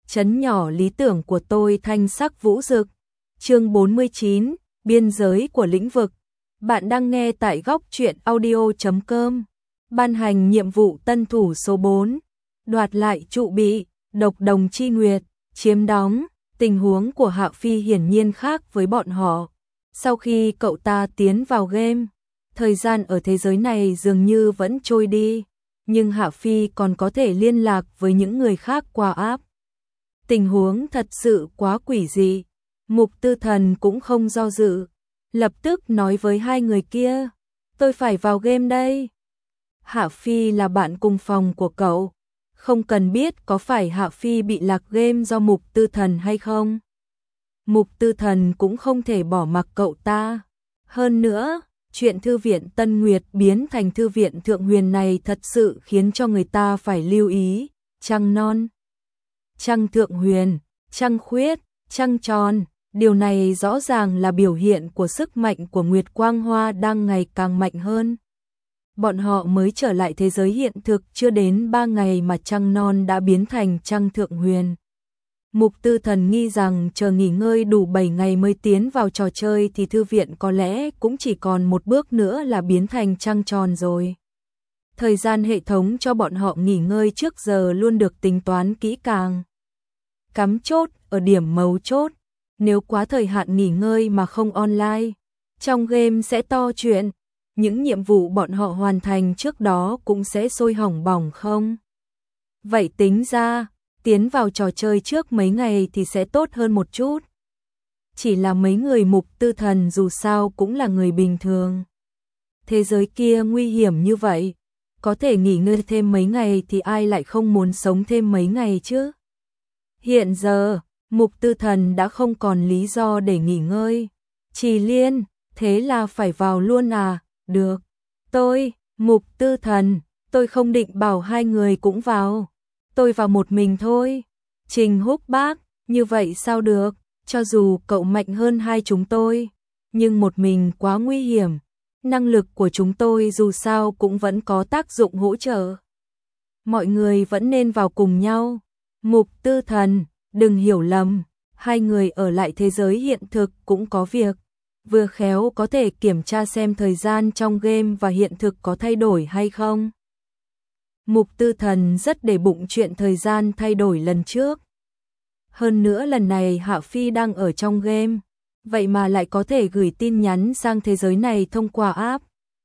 trấn nhỏ lý tưởng của tôi thanh sắc vũ rực. Chương 49, biên giới của lĩnh vực. Bạn đang nghe tại góc truyện audio.com. Ban hành nhiệm vụ tân thủ số 4, đoạt lại trụ bị, độc đồng chi nguyệt, chiếm đóng. Tình huống của Hạ Phi hiển nhiên khác với bọn họ. Sau khi cậu ta tiến vào game, thời gian ở thế giới này dường như vẫn trôi đi, nhưng Hạ Phi còn có thể liên lạc với những người khác qua app. Tình huống thật sự quá quỷ dị. Mục Tư Thần cũng không do dự, lập tức nói với hai người kia, tôi phải vào game đây. Hạ Phi là bạn cùng phòng của cậu, không cần biết có phải Hạ Phi bị lạc game do Mục Tư Thần hay không. Mục Tư Thần cũng không thể bỏ mặc cậu ta. Hơn nữa, chuyện thư viện Tân Nguyệt biến thành thư viện Thượng Huyền này thật sự khiến cho người ta phải lưu ý. Trăng non, trăng thượng huyền, trăng khuyết, trăng tròn, điều này rõ ràng là biểu hiện của sức mạnh của Nguyệt Quang Hoa đang ngày càng mạnh hơn. Bọn họ mới trở lại thế giới hiện thực chưa đến 3 ngày mà trăng non đã biến thành trăng thượng huyền. Mục Tư Thần nghi rằng chờ nghỉ ngơi đủ 7 ngày mới tiến vào trò chơi thì thư viện có lẽ cũng chỉ còn một bước nữa là biến thành trăng tròn rồi. Thời gian hệ thống cho bọn họ nghỉ ngơi trước giờ luôn được tính toán kỹ càng. Cắm chốt ở điểm mấu chốt, nếu quá thời hạn nghỉ ngơi mà không online, trong game sẽ to chuyện, những nhiệm vụ bọn họ hoàn thành trước đó cũng sẽ sôi hỏng bỏng không. Vậy tính ra, tiến vào trò chơi trước mấy ngày thì sẽ tốt hơn một chút. Chỉ là mấy người Mục Tư Thần dù sao cũng là người bình thường. Thế giới kia nguy hiểm như vậy, có thể nghỉ ngơi thêm mấy ngày thì ai lại không muốn sống thêm mấy ngày chứ. Hiện giờ, Mục Tư Thần đã không còn lý do để nghỉ ngơi. Trì Liên, thế là phải vào luôn à? Được. Mục Tư Thần, tôi không định bảo hai người cũng vào. Tôi vào một mình thôi. Trình Húc Bác, như vậy sao được? Cho dù cậu mạnh hơn hai chúng tôi, nhưng một mình quá nguy hiểm. Năng lực của chúng tôi dù sao cũng vẫn có tác dụng hỗ trợ. Mọi người vẫn nên vào cùng nhau. Mục Tư Thần, đừng hiểu lầm, hai người ở lại thế giới hiện thực cũng có việc. Vừa khéo có thể kiểm tra xem thời gian trong game và hiện thực có thay đổi hay không. Mục Tư Thần rất để bụng chuyện thời gian thay đổi lần trước. Hơn nữa lần này Hạ Phi đang ở trong game, vậy mà lại có thể gửi tin nhắn sang thế giới này thông qua app.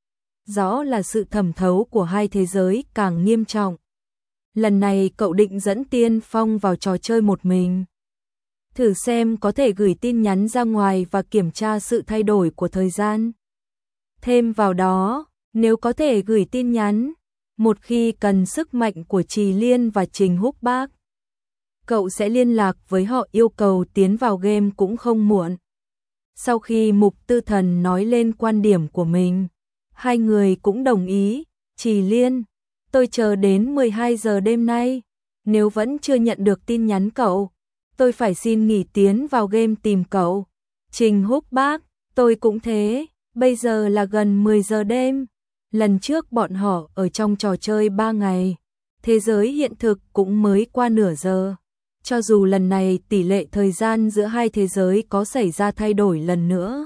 Rõ là sự thẩm thấu của hai thế giới càng nghiêm trọng. Lần này cậu định dẫn Tiên Phong vào trò chơi một mình. Thử xem có thể gửi tin nhắn ra ngoài và kiểm tra sự thay đổi của thời gian. Thêm vào đó, nếu có thể gửi tin nhắn, một khi cần sức mạnh của Trì Liên và Trình Húc Bác, cậu sẽ liên lạc với họ yêu cầu tiến vào game cũng không muộn. Sau khi Mục Tư Thần nói lên quan điểm của mình, hai người cũng đồng ý. Trì Liên, tôi chờ đến 12 giờ đêm nay, nếu vẫn chưa nhận được tin nhắn cậu, tôi phải xin nghỉ tiến vào game tìm cậu. Trình Húc Bác, tôi cũng thế, bây giờ là gần 10 giờ đêm. Lần trước bọn họ ở trong trò chơi 3 ngày, thế giới hiện thực cũng mới qua nửa giờ. Cho dù lần này tỷ lệ thời gian giữa hai thế giới có xảy ra thay đổi lần nữa,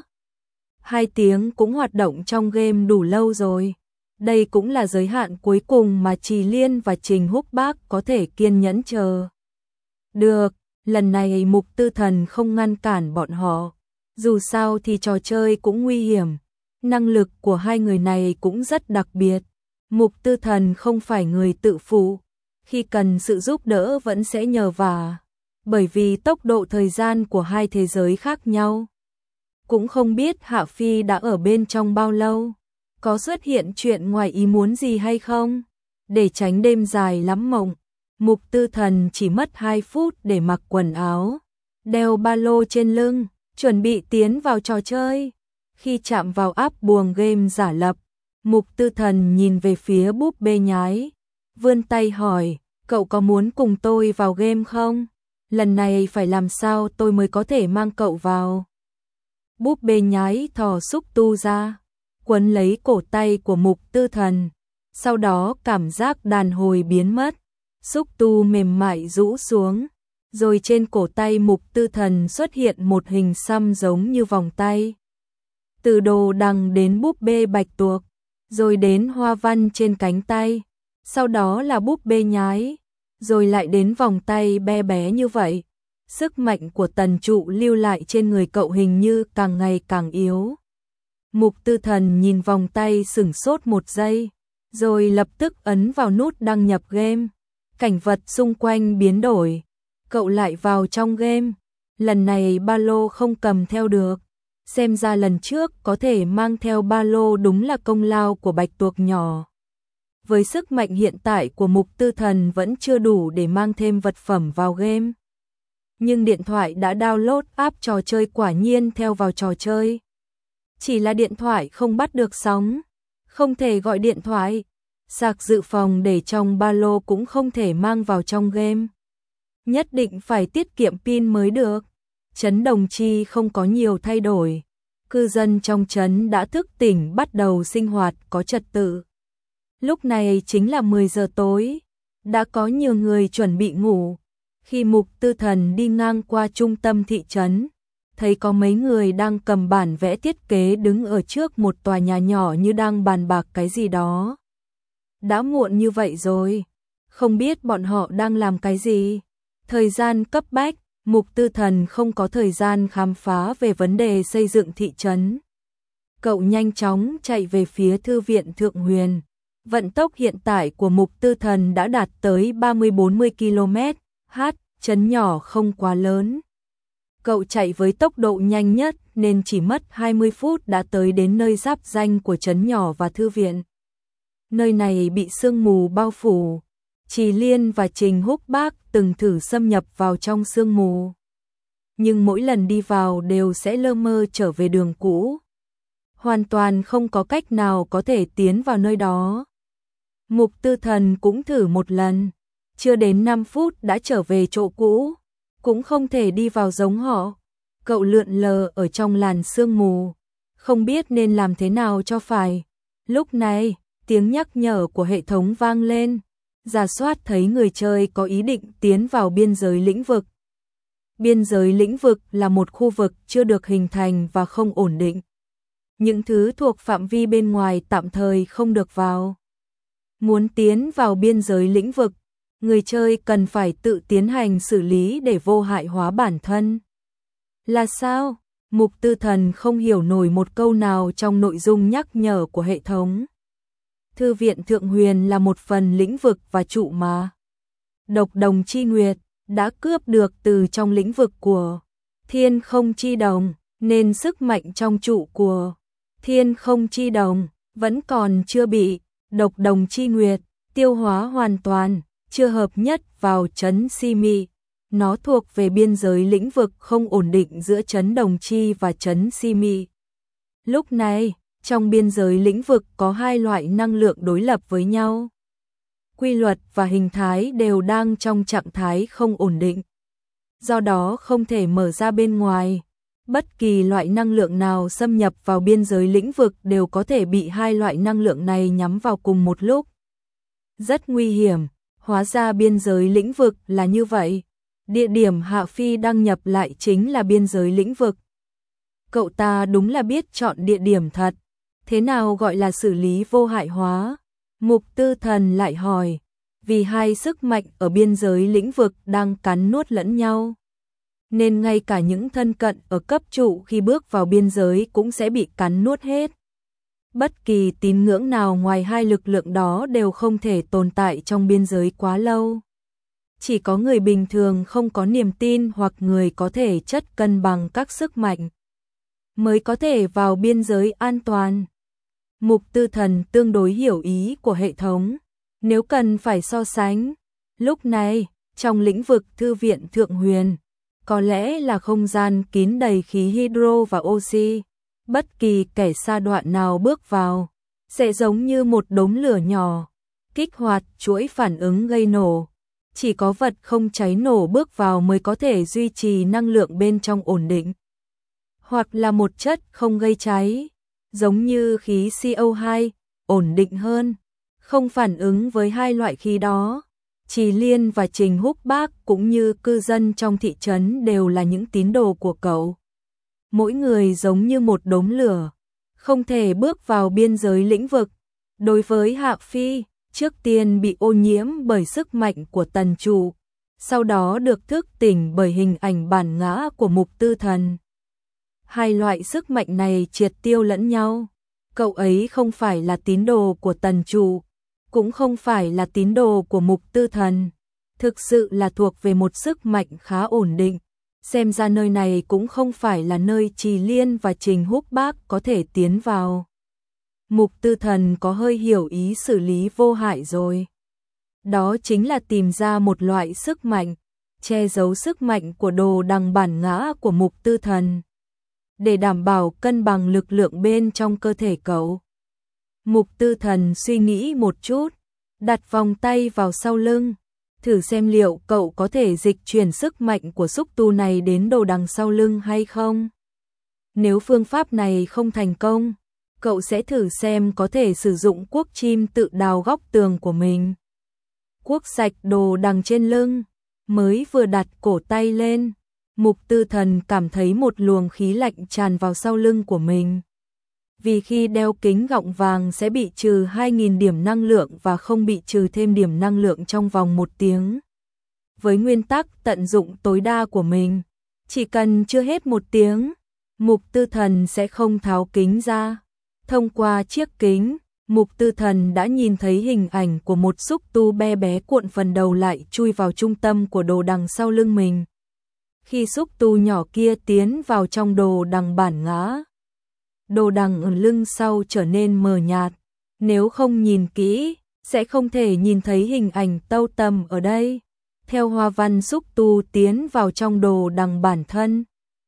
2 tiếng cũng hoạt động trong game đủ lâu rồi. Đây cũng là giới hạn cuối cùng mà Trì Liên và Trình Húc Bác có thể kiên nhẫn chờ. Được, lần này Mục Tư Thần không ngăn cản bọn họ. Dù sao thì trò chơi cũng nguy hiểm. Năng lực của hai người này cũng rất đặc biệt. Mục Tư Thần không phải người tự phụ, khi cần sự giúp đỡ vẫn sẽ nhờ vả. Bởi vì tốc độ thời gian của hai thế giới khác nhau. Cũng không biết Hạ Phi đã ở bên trong bao lâu, có xuất hiện chuyện ngoài ý muốn gì hay không. Để tránh đêm dài lắm mộng, Mục Tư Thần chỉ mất 2 phút để mặc quần áo, đeo ba lô trên lưng, chuẩn bị tiến vào trò chơi. Khi chạm vào app buồng game giả lập, Mục Tư Thần nhìn về phía búp bê nhái, vươn tay hỏi, cậu có muốn cùng tôi vào game không? Lần này phải làm sao tôi mới có thể mang cậu vào? Búp bê nhái thò xúc tu ra, quấn lấy cổ tay của Mục Tư Thần, sau đó cảm giác đàn hồi biến mất, xúc tu mềm mại rũ xuống, rồi trên cổ tay Mục Tư Thần xuất hiện một hình xăm giống như vòng tay. Từ đồ đằng đến búp bê bạch tuộc, rồi đến hoa văn trên cánh tay, sau đó là búp bê nhái, rồi lại đến vòng tay bé bé như vậy. Sức mạnh của Tần Trụ lưu lại trên người cậu hình như càng ngày càng yếu. Mục Tư Thần nhìn vòng tay sửng sốt một giây, rồi lập tức ấn vào nút đăng nhập game. Cảnh vật xung quanh biến đổi, cậu lại vào trong game. Lần này ba lô không cầm theo được, xem ra lần trước có thể mang theo ba lô đúng là công lao của bạch tuộc nhỏ. Với sức mạnh hiện tại của Mục Tư Thần vẫn chưa đủ để mang thêm vật phẩm vào game. Nhưng điện thoại đã download app trò chơi quả nhiên theo vào trò chơi. Chỉ là điện thoại không bắt được sóng, không thể gọi điện thoại. Sạc dự phòng để trong ba lô cũng không thể mang vào trong game. Nhất định phải tiết kiệm pin mới được. Trấn Đồng Chi không có nhiều thay đổi. Cư dân trong trấn đã thức tỉnh bắt đầu sinh hoạt có trật tự. Lúc này chính là 10 giờ tối. Đã có nhiều người chuẩn bị ngủ. Khi Mục Tư Thần đi ngang qua trung tâm thị trấn, thấy có mấy người đang cầm bản vẽ thiết kế đứng ở trước một tòa nhà nhỏ như đang bàn bạc cái gì đó. Đã muộn như vậy rồi, không biết bọn họ đang làm cái gì. Thời gian cấp bách, Mục Tư Thần không có thời gian khám phá về vấn đề xây dựng thị trấn. Cậu nhanh chóng chạy về phía thư viện Thượng Huyền. Vận tốc hiện tại của Mục Tư Thần đã đạt tới 30-40 km/h, trấn nhỏ không quá lớn. Cậu chạy với tốc độ nhanh nhất nên chỉ mất 20 phút đã tới đến nơi giáp ranh của trấn nhỏ và thư viện. Nơi này bị sương mù bao phủ. Trì Liên và Trình Húc Bác từng thử xâm nhập vào trong sương mù, nhưng mỗi lần đi vào đều sẽ lơ mơ trở về đường cũ. Hoàn toàn không có cách nào có thể tiến vào nơi đó. Mục Tư Thần cũng thử một lần, chưa đến 5 phút đã trở về chỗ cũ, cũng không thể đi vào giống họ. Cậu lượn lờ ở trong làn sương mù, không biết nên làm thế nào cho phải. Lúc này, tiếng nhắc nhở của hệ thống vang lên, rà soát thấy người chơi có ý định tiến vào biên giới lĩnh vực. Biên giới lĩnh vực là một khu vực chưa được hình thành và không ổn định. Những thứ thuộc phạm vi bên ngoài tạm thời không được vào. Muốn tiến vào biên giới lĩnh vực, người chơi cần phải tự tiến hành xử lý để vô hại hóa bản thân. Là sao? Mục Tư Thần không hiểu nổi một câu nào trong nội dung nhắc nhở của hệ thống. Thư viện Thượng Huyền là một phần lĩnh vực và trụ mà Độc Đồng Chi Nguyệt đã cướp được từ trong lĩnh vực của Thiên Không Chi Đồng, nên sức mạnh trong trụ của Thiên Không Chi Đồng vẫn còn chưa bị Độc Đồng Chi Nguyệt tiêu hóa hoàn toàn, chưa hợp nhất vào trấn Si Mi. Nó thuộc về biên giới lĩnh vực không ổn định giữa trấn Đồng Chi và trấn Si Mi. Lúc này, trong biên giới lĩnh vực có hai loại năng lượng đối lập với nhau. Quy luật và hình thái đều đang trong trạng thái không ổn định. Do đó không thể mở ra bên ngoài. Bất kỳ loại năng lượng nào xâm nhập vào biên giới lĩnh vực đều có thể bị hai loại năng lượng này nhắm vào cùng một lúc. Rất nguy hiểm, hóa ra biên giới lĩnh vực là như vậy. Địa điểm Hạ Phi đăng nhập lại chính là biên giới lĩnh vực. Cậu ta đúng là biết chọn địa điểm thật. Thế nào gọi là xử lý vô hại hóa? Mục Tư Thần lại hỏi, vì hai sức mạnh ở biên giới lĩnh vực đang cắn nuốt lẫn nhau, nên ngay cả những thân cận ở cấp trụ khi bước vào biên giới cũng sẽ bị cắn nuốt hết. Bất kỳ tín ngưỡng nào ngoài hai lực lượng đó đều không thể tồn tại trong biên giới quá lâu. Chỉ có người bình thường không có niềm tin hoặc người có thể chất cân bằng các sức mạnh mới có thể vào biên giới an toàn. Mục Tư Thần tương đối hiểu ý của hệ thống. Nếu cần phải so sánh, lúc này, trong lĩnh vực Thư viện Thượng Huyền, có lẽ là không gian kín đầy khí hydro và oxy. Bất kỳ kẻ sa đoạn nào bước vào, sẽ giống như một đống lửa nhỏ, kích hoạt chuỗi phản ứng gây nổ. Chỉ có vật không cháy nổ bước vào mới có thể duy trì năng lượng bên trong ổn định. Hoặc là một chất không gây cháy, giống như khí CO2, ổn định hơn, không phản ứng với hai loại khí đó. Trì Liên và Trình Húc Bác cũng như cư dân trong thị trấn đều là những tín đồ của cậu. Mỗi người giống như một đốm lửa, không thể bước vào biên giới lĩnh vực. Đối với Hạ Phi, trước tiên bị ô nhiễm bởi sức mạnh của tần chủ, sau đó được thức tỉnh bởi hình ảnh bản ngã của Mục Tư Thần. Hai loại sức mạnh này triệt tiêu lẫn nhau. Cậu ấy không phải là tín đồ của tần chủ, cũng không phải là tín đồ của Mục Tư Thần, thực sự là thuộc về một sức mạnh khá ổn định. Xem ra nơi này cũng không phải là nơi Trì Liên và Trình Húc Bác có thể tiến vào. Mục Tư Thần có hơi hiểu ý xử lý vô hại rồi. Đó chính là tìm ra một loại sức mạnh, che giấu sức mạnh của đồ đằng bản ngã của Mục Tư Thần, để đảm bảo cân bằng lực lượng bên trong cơ thể cậu. Mục Tư Thần suy nghĩ một chút, đặt vòng tay vào sau lưng, thử xem liệu cậu có thể dịch chuyển sức mạnh của xúc tu này đến đồ đằng sau lưng hay không. Nếu phương pháp này không thành công, cậu sẽ thử xem có thể sử dụng cuốc chim tự đào góc tường của mình. Cuốc sạch đồ đằng trên lưng, mới vừa đặt cổ tay lên, Mục Tư Thần cảm thấy một luồng khí lạnh tràn vào sau lưng của mình. Vì khi đeo kính gọng vàng sẽ bị trừ 2.000 điểm năng lượng và không bị trừ thêm điểm năng lượng trong vòng 1 tiếng. Với nguyên tắc tận dụng tối đa của mình, chỉ cần chưa hết 1 tiếng, Mục Tư Thần sẽ không tháo kính ra. Thông qua chiếc kính, Mục Tư Thần đã nhìn thấy hình ảnh của một xúc tu bé bé cuộn phần đầu lại chui vào trung tâm của đồ đằng sau lưng mình. Khi xúc tu nhỏ kia tiến vào trong đồ đằng bản ngã, đồ đằng ở lưng sau trở nên mờ nhạt. Nếu không nhìn kỹ, sẽ không thể nhìn thấy hình ảnh tâu tầm ở đây. Theo hoa văn xúc tu tiến vào trong đồ đằng bản thân,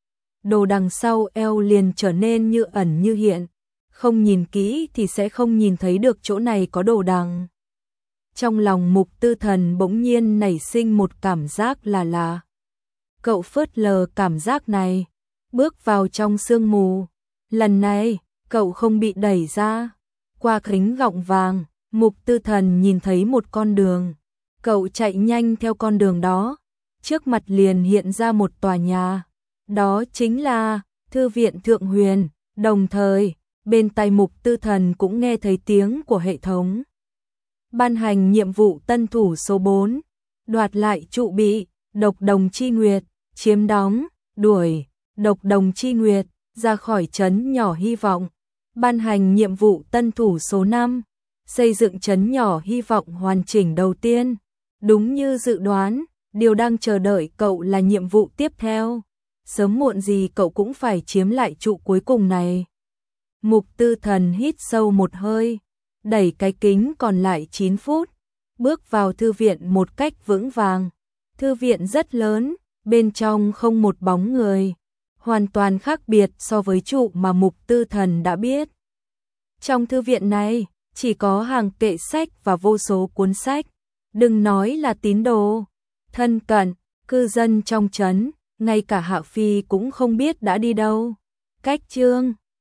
đồ đằng sau eo liền trở nên như ẩn như hiện. Không nhìn kỹ thì sẽ không nhìn thấy được chỗ này có đồ đằng. Trong lòng Mục Tư Thần bỗng nhiên nảy sinh một cảm giác là lạ. Cậu phớt lờ cảm giác này, bước vào trong sương mù. Lần này, cậu không bị đẩy ra. Qua kính gọng vàng, Mục Tư Thần nhìn thấy một con đường. Cậu chạy nhanh theo con đường đó. Trước mặt liền hiện ra một tòa nhà. Đó chính là Thư viện Thượng Huyền. Đồng thời, bên tai Mục Tư Thần cũng nghe thấy tiếng của hệ thống. Ban hành nhiệm vụ tân thủ số 4. Đoạt lại trụ bị, độc đồng chi nguyệt, chiếm đóng, đuổi, độc đồng chi nguyệt, ra khỏi trấn nhỏ hy vọng. Ban hành nhiệm vụ tân thủ số 5. Xây dựng trấn nhỏ hy vọng hoàn chỉnh đầu tiên. Đúng như dự đoán, điều đang chờ đợi cậu là nhiệm vụ tiếp theo. Sớm muộn gì cậu cũng phải chiếm lại trụ cuối cùng này. Mục Tư Thần hít sâu một hơi, đẩy cái kính còn lại 9 phút, bước vào thư viện một cách vững vàng. Thư viện rất lớn, bên trong không một bóng người, hoàn toàn khác biệt so với trụ mà Mục Tư Thần đã biết. Trong thư viện này, chỉ có hàng kệ sách và vô số cuốn sách, đừng nói là tín đồ, thân cận, cư dân trong trấn, ngay cả Hạ Phi cũng không biết đã đi đâu. Cách chương